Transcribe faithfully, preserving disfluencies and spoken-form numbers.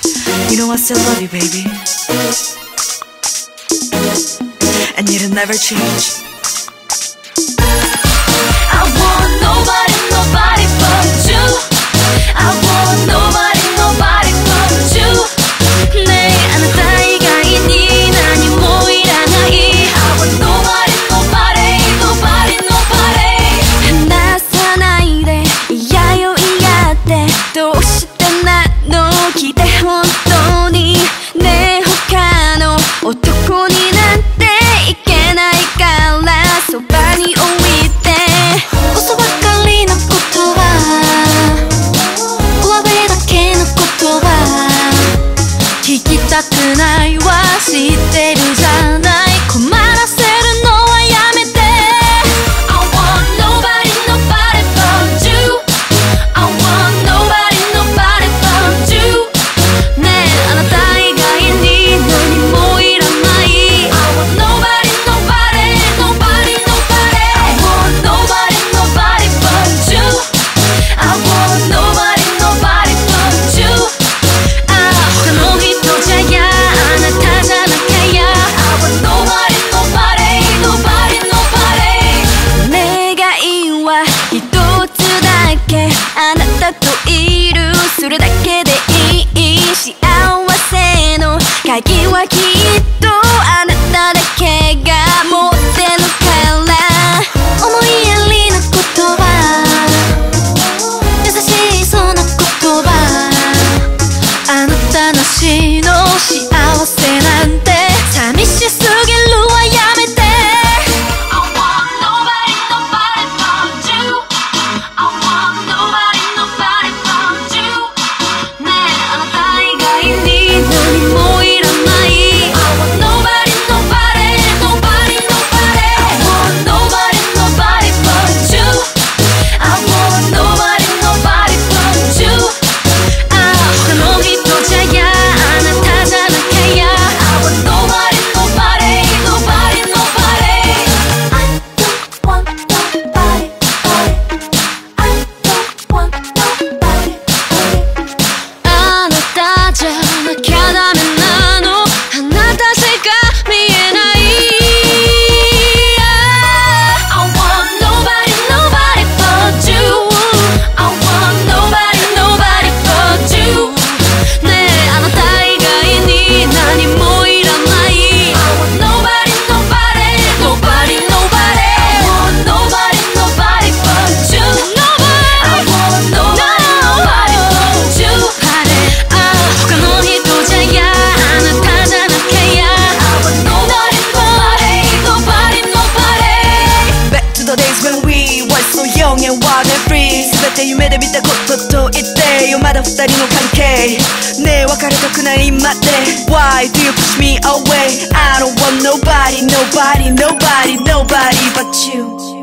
You know I still love you, baby, and it'll never change. I want nobody, nobody but you. I want nobody, nobody but you. 내あなた以外に何もいらない。I want nobody, nobody, nobody, nobody. 話さないで、嫌よ嫌ってどうしてなの？聞いて本当にねえ他の男になんていけないからそばに置いて嘘ばかりのことは上辺だけのことは聞きたくないわ知ってるじゃない困らせるのはやめて I want nobody, nobody but you I want nobody, nobody but you ねえあなた以外に何もいらない I want nobody, nobody, nobody, nobody I want nobody, nobody but you I want nobody, nobody but you ああ他の人じゃやあなたじゃなきゃや I want nobody, nobody, nobody, nobody 願いは一つだけあなたといるそれだけでいい幸せの鍵はきっとあなただけが持ってるから思いやりな言葉優しそうな言葉あなたなしの幸せなんて寂しすぎるわやめて I want nobody, nobody but you I want nobody, nobody but you ねえあなた以外に何もいらない I want nobody, nobody, nobody, nobody I want nobody, nobody but you I want nobody, nobody but you ああ他の人じゃやあなたじゃなきゃや I want nobody, nobody, nobody, nobody I don't want nobody, I don't want nobody あなたじゃなきゃダメなのあなたしか見えない I want nobody, nobody but you I want nobody, nobody but you ねえあなた以外に何もいらない I want nobody, nobody, nobody, nobody I want nobody, nobody but you I want nobody, nobody but you ああ他の人じゃやあなたじゃなきゃや I want nobody, nobody, nobody, nobody Back to the days when we were so young and wild and free 全て夢で見たことと言ってよまだ二人の関係ねえ別れたくないまで Why do you push me away I don't want nobody, nobody, nobody, nobody but you